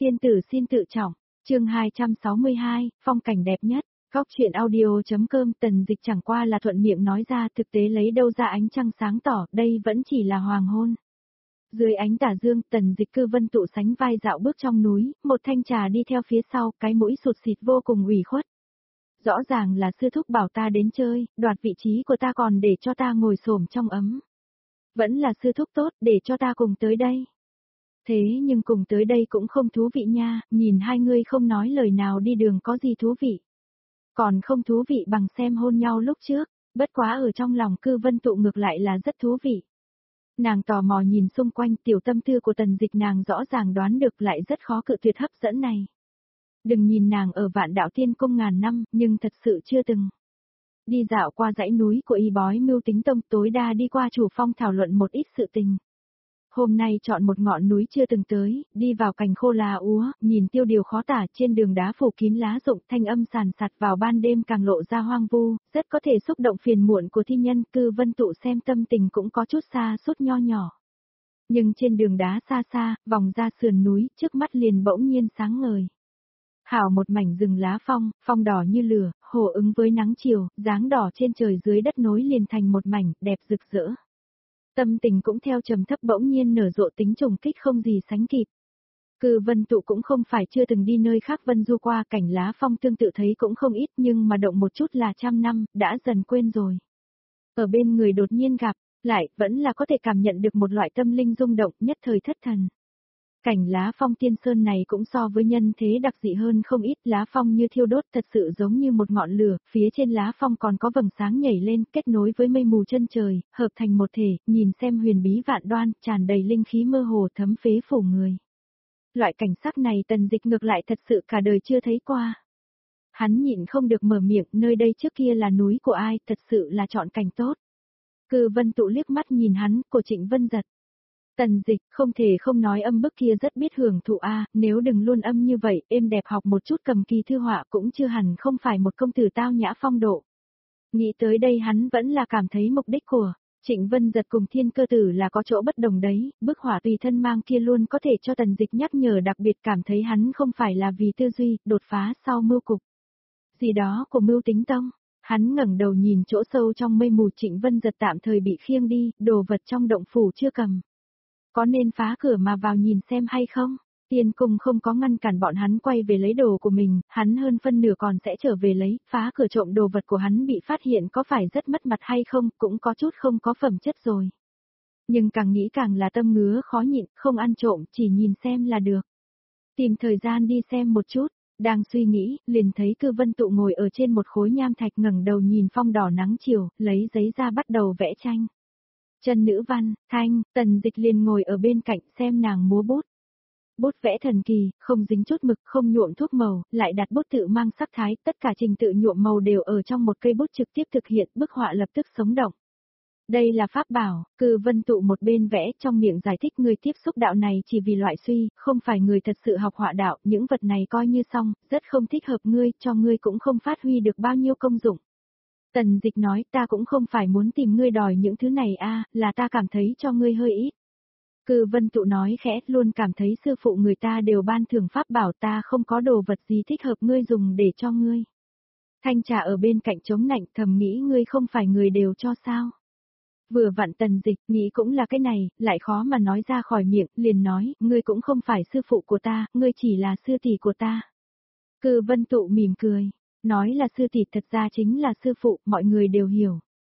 Tiên tử xin tự trọng, chương 262, phong cảnh đẹp nhất, góc truyện audio.com. Tần Dịch chẳng qua là thuận miệng nói ra, thực tế lấy đâu ra ánh trăng sáng tỏ, đây vẫn chỉ là hoàng hôn. Dưới ánh tà dương, Tần Dịch cư vân tụ sánh vai dạo bước trong núi, một thanh trà đi theo phía sau, cái mũi sụt xịt vô cùng ủy khuất. Rõ ràng là sư thúc bảo ta đến chơi, đoạt vị trí của ta còn để cho ta ngồi xổm trong ấm. Vẫn là sư thúc tốt, để cho ta cùng tới đây. Thế nhưng cùng tới đây cũng không thú vị nha, nhìn hai người không nói lời nào đi đường có gì thú vị. Còn không thú vị bằng xem hôn nhau lúc trước, bất quá ở trong lòng cư vân tụ ngược lại là rất thú vị. Nàng tò mò nhìn xung quanh, tiểu tâm tư của Tần Dịch nàng rõ ràng đoán được, lại rất khó cự tuyệt hấp dẫn này. Đừng nhìn nàng ở Vạn Đạo Tiên Cung ngàn năm, nhưng thật sự chưa từng đi dạo qua dãy núi của Y Bói Mưu Tính Tông, tối đa đi qua chủ phong thảo luận một ít sự tình. Hôm nay chọn một ngọn núi chưa từng tới, đi vào cành khô lá úa, nhìn tiêu điều khó tả, trên đường đá phủ kín lá rụng, thanh âm sàn sạt vào ban đêm càng lộ ra hoang vu, rất có thể xúc động phiền muộn của thi nhân. Cư vân tụ xem tâm tình cũng có chút xa sút nho nhỏ. Nhưng trên đường đá xa xa, vòng ra sườn núi, trước mắt liền bỗng nhiên sáng ngời. Hảo một mảnh rừng lá phong, phong đỏ như lửa, hồ ứng với nắng chiều, dáng đỏ trên trời dưới đất nối liền thành một mảnh, đẹp rực rỡ. Tâm tình cũng theo trầm thấp bỗng nhiên nở rộ tính trùng kích không gì sánh kịp. Cư vân tụ cũng không phải chưa từng đi nơi khác vân du qua, cảnh lá phong tương tự thấy cũng không ít, nhưng mà động một chút là trăm năm, đã dần quên rồi. Ở bên người đột nhiên gặp, lại, vẫn là có thể cảm nhận được một loại tâm linh rung động, nhất thời thất thần. Cảnh lá phong tiên sơn này cũng so với nhân thế đặc dị hơn không ít, lá phong như thiêu đốt thật sự giống như một ngọn lửa, phía trên lá phong còn có vầng sáng nhảy lên, kết nối với mây mù chân trời, hợp thành một thể, nhìn xem huyền bí vạn đoan, tràn đầy linh khí mơ hồ thấm phế phủ người. Loại cảnh sắc này Tần Dịch ngược lại thật sự cả đời chưa thấy qua. Hắn nhịn không được mở miệng, nơi đây trước kia là núi của ai, thật sự là chọn cảnh tốt. Cư vân tụ liếc mắt nhìn hắn, của Trịnh Vân giật. Tần Dịch không thể không nói âm bức kia rất biết hưởng thụ a, nếu đừng luôn âm như vậy, êm đẹp học một chút cầm kỳ thư họa cũng chưa hẳn không phải một công tử tao nhã phong độ. Nghĩ tới đây hắn vẫn là cảm thấy mục đích của Trịnh Vân giật cùng Thiên Cơ Tử là có chỗ bất đồng đấy, bức họa tùy thân mang kia luôn có thể cho Tần Dịch nhắc nhở, đặc biệt cảm thấy hắn không phải là vì tư duy, đột phá sau mưu cục. Gì đó của Mưu Tính Tông. Hắn ngẩng đầu nhìn chỗ sâu trong mây mù. Trịnh Vân giật tạm thời bị khiêng đi, đồ vật trong động phủ chưa cầm. Có nên phá cửa mà vào nhìn xem hay không? Tiên cung không có ngăn cản bọn hắn quay về lấy đồ của mình, hắn hơn phân nửa còn sẽ trở về lấy, phá cửa trộm đồ vật của hắn bị phát hiện có phải rất mất mặt hay không, cũng có chút không có phẩm chất rồi. Nhưng càng nghĩ càng là tâm ngứa khó nhịn, không ăn trộm, chỉ nhìn xem là được. Tìm thời gian đi xem một chút, đang suy nghĩ, liền thấy Cư Vân Tụ ngồi ở trên một khối nham thạch ngẩng đầu nhìn phong đỏ nắng chiều, lấy giấy ra bắt đầu vẽ tranh. Chân nữ văn, Thanh, Tần Dịch liền ngồi ở bên cạnh xem nàng múa bút. Bút vẽ thần kỳ, không dính chút mực, không nhuộm thuốc màu, lại đặt bút tự mang sắc thái, tất cả trình tự nhuộm màu đều ở trong một cây bút trực tiếp thực hiện, bức họa lập tức sống động. Đây là pháp bảo. Cư Vân Tụ một bên vẽ, trong miệng giải thích người tiếp xúc đạo này chỉ vì loại suy, không phải người thật sự học họa đạo, những vật này coi như xong, rất không thích hợp ngươi, cho ngươi cũng không phát huy được bao nhiêu công dụng. Tần Dịch nói, ta cũng không phải muốn tìm ngươi đòi những thứ này a, là ta cảm thấy cho ngươi hơi ít. Cư Vân Tụ nói khẽ, luôn cảm thấy sư phụ người ta đều ban thưởng pháp bảo, ta không có đồ vật gì thích hợp ngươi dùng để cho ngươi. Thanh trà ở bên cạnh chống nạnh, thầm nghĩ ngươi không phải người đều cho sao. Vừa vặn Tần Dịch nghĩ cũng là cái này, lại khó mà nói ra khỏi miệng, liền nói, ngươi cũng không phải sư phụ của ta, ngươi chỉ là sư tỷ của ta. Cư Vân Tụ mỉm cười. Nói là sư tỷ thật ra chính là sư phụ, mọi người đều hiểu.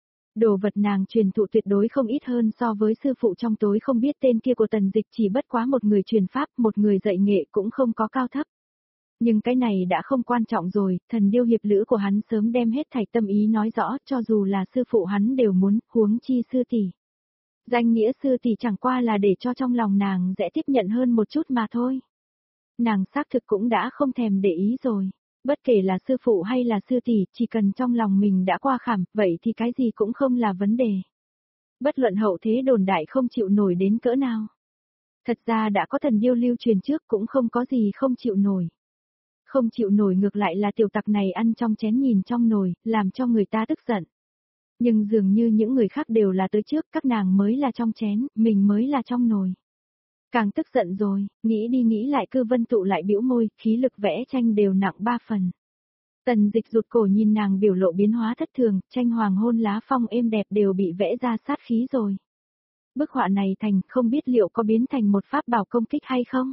Đồ vật nàng truyền thụ tuyệt đối không ít hơn so với sư phụ trong tối không biết tên kia của Tần Dịch, chỉ bất quá một người truyền pháp, một người dạy nghệ cũng không có cao thấp. Nhưng cái này đã không quan trọng rồi, thần điêu hiệp lữ của hắn sớm đem hết thảy tâm ý nói rõ, cho dù là sư phụ hắn đều muốn, huống chi sư tỷ. Danh nghĩa sư tỷ chẳng qua là để cho trong lòng nàng dễ tiếp nhận hơn một chút mà thôi. Nàng xác thực cũng đã không thèm để ý rồi. Bất kể là sư phụ hay là sư tỷ, chỉ cần trong lòng mình đã qua khảm, vậy thì cái gì cũng không là vấn đề. Bất luận hậu thế đồn đại không chịu nổi đến cỡ nào. Thật ra đã có thần điêu lưu truyền trước cũng không có gì không chịu nổi. Không chịu nổi ngược lại là tiểu tặc này ăn trong chén nhìn trong nồi, làm cho người ta tức giận. Nhưng dường như những người khác đều là tới trước, các nàng mới là trong chén, mình mới là trong nồi. Càng tức giận rồi, nghĩ đi nghĩ lại Cư Vân Tụ lại bĩu môi, khí lực vẽ tranh đều nặng 3 phần. Tần Dịch rụt cổ nhìn nàng biểu lộ biến hóa thất thường, tranh hoàng hôn lá phong êm đẹp đều bị vẽ ra sát khí rồi. Bức họa này thành không biết liệu có biến thành một pháp bảo công kích hay không?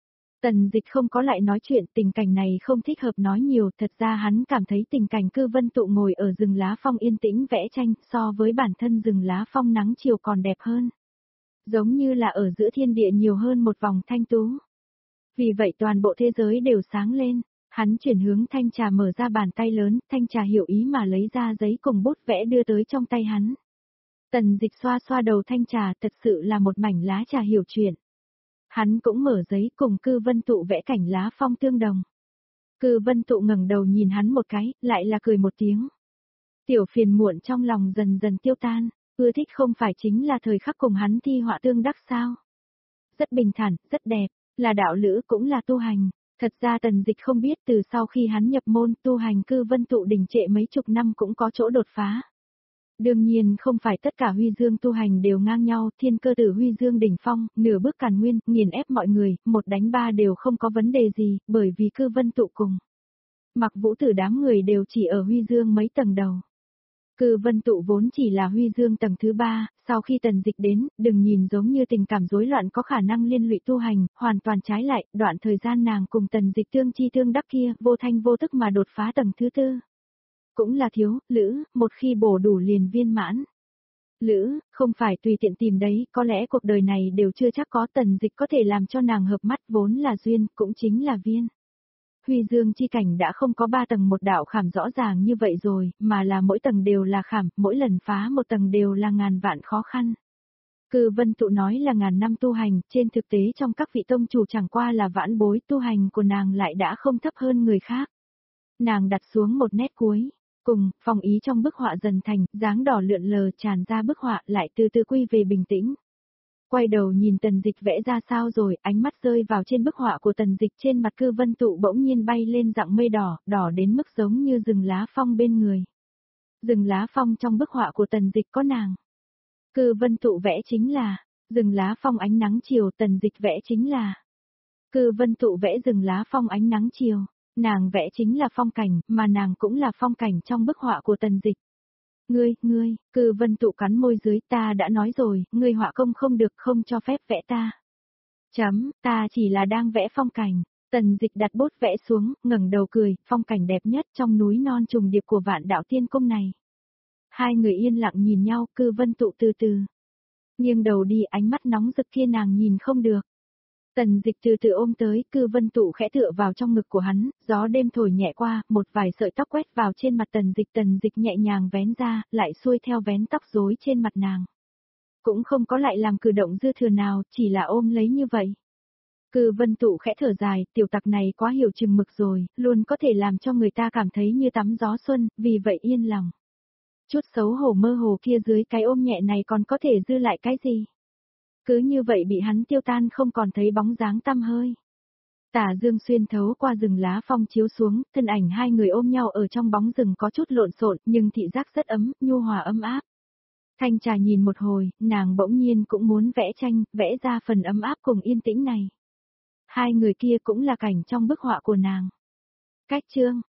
Tần Dịch không có lại nói chuyện, tình cảnh này không thích hợp nói nhiều, thật ra hắn cảm thấy tình cảnh Cư Vân Tụ ngồi ở rừng lá phong yên tĩnh vẽ tranh so với bản thân rừng lá phong nắng chiều còn đẹp hơn. Giống như là ở giữa thiên địa nhiều hơn một vòng thanh tú. Vì vậy toàn bộ thế giới đều sáng lên, hắn chuyển hướng thanh trà mở ra bàn tay lớn, thanh trà hiểu ý mà lấy ra giấy cùng bút vẽ đưa tới trong tay hắn. Tần Dịch xoa xoa đầu thanh trà, thật sự là một mảnh lá trà hiểu chuyện. Hắn cũng mở giấy cùng Cư Vân Tụ vẽ cảnh lá phong tương đồng. Cư Vân Tụ ngẩng đầu nhìn hắn một cái, lại là cười một tiếng. Tiểu phiền muộn trong lòng dần dần tiêu tan, ưa thích không phải chính là thời khắc cùng hắn thi họa tương đắc sao. Rất bình thản, rất đẹp, là đạo lữ cũng là tu hành. Thật ra Tần Dịch không biết từ sau khi hắn nhập môn tu hành Cư Vân Tụ đình trệ mấy chục năm cũng có chỗ đột phá. Đương nhiên không phải tất cả huy dương tu hành đều ngang nhau, thiên cơ tử huy dương đỉnh phong, nửa bước càn nguyên, nghiền ép mọi người, một đánh ba đều không có vấn đề gì, bởi vì Cư Vân Tụ cùng. Mặc Vũ Tử đám người đều chỉ ở huy dương mấy tầng đầu. Cư Vân Tụ vốn chỉ là huy dương tầng thứ 3, sau khi Tần Dịch đến, đừng nhìn giống như tình cảm rối loạn có khả năng liên lụy tu hành, hoàn toàn trái lại, đoạn thời gian nàng cùng Tần Dịch tương chi tương đắc kia, vô thanh vô tức mà đột phá tầng thứ 4. Cũng là thiếu, lữ, một khi bổ đủ liền viên mãn. Lữ, không phải tùy tiện tìm đấy, có lẽ cuộc đời này đều chưa chắc có Tần Dịch có thể làm cho nàng hợp mắt vốn là duyên, cũng chính là viên. Huy dương chi cảnh đã không có 3 tầng một đạo khảm rõ ràng như vậy rồi, mà là mỗi tầng đều là khảm, mỗi lần phá một tầng đều là ngàn vạn khó khăn. Cư Vân Tụ nói là ngàn năm tu hành, trên thực tế trong các vị tông chủ chẳng qua là vãn bối tu hành của nàng lại đã không thấp hơn người khác. Nàng đặt xuống một nét cuối, cùng, phong ý trong bức họa dần thành, dáng đỏ lượn lờ tràn ra bức họa lại từ từ quy về bình tĩnh. Quay đầu nhìn Tần Dịch vẽ ra sao rồi, ánh mắt rơi vào trên bức họa của Tần Dịch trên mặt Cư Vân Tụ bỗng nhiên bay lên dạng mây đỏ, đỏ đến mức giống như rừng lá phong bên người. Rừng lá phong trong bức họa của Tần Dịch có nàng. Cư Vân Tụ vẽ chính là, rừng lá phong ánh nắng chiều, Tần Dịch vẽ chính là. Cư Vân Tụ vẽ rừng lá phong ánh nắng chiều, nàng vẽ chính là phong cảnh, mà nàng cũng là phong cảnh trong bức họa của Tần Dịch. Ngươi, Cư Vân Tụ cắn môi dưới, ta đã nói rồi, ngươi họa công không được, không cho phép vẽ ta. Ta chỉ là đang vẽ phong cảnh. Tần Dịch đặt bút vẽ xuống, ngẩng đầu cười, phong cảnh đẹp nhất trong núi non trùng điệp của Vạn Đạo Tiên Cung này. Hai người yên lặng nhìn nhau, Cư Vân Tụ từ từ nghiêng đầu đi, ánh mắt nóng rực kia nàng nhìn không được. Tần Dịch từ từ ôm tới, Cư Vân Tụ khẽ tựa vào trong ngực của hắn, gió đêm thổi nhẹ qua, một vài sợi tóc quét vào trên mặt Tần Dịch nhẹ nhàng vén ra, lại xuôi theo vén tóc rối trên mặt nàng. Cũng không có lại làm cử động dư thừa nào, chỉ là ôm lấy như vậy. Cư Vân Tụ khẽ thở dài, tiểu tặc này quá hiểu chừng mực rồi, luôn có thể làm cho người ta cảm thấy như tắm gió xuân, vì vậy yên lòng. Chút xấu hổ mơ hồ kia dưới cái ôm nhẹ này còn có thể dư lại cái gì? Cứ như vậy bị hắn tiêu tan không còn thấy bóng dáng tăm hơi. Tà dương xuyên thấu qua rừng lá phong chiếu xuống, thân ảnh hai người ôm nhau ở trong bóng rừng có chút lộn xộn, nhưng thị giác rất ấm, nhu hòa ấm áp. Thanh Trà nhìn một hồi, nàng bỗng nhiên cũng muốn vẽ tranh, vẽ ra phần ấm áp cùng yên tĩnh này. Hai người kia cũng là cảnh trong bức họa của nàng. Cách chương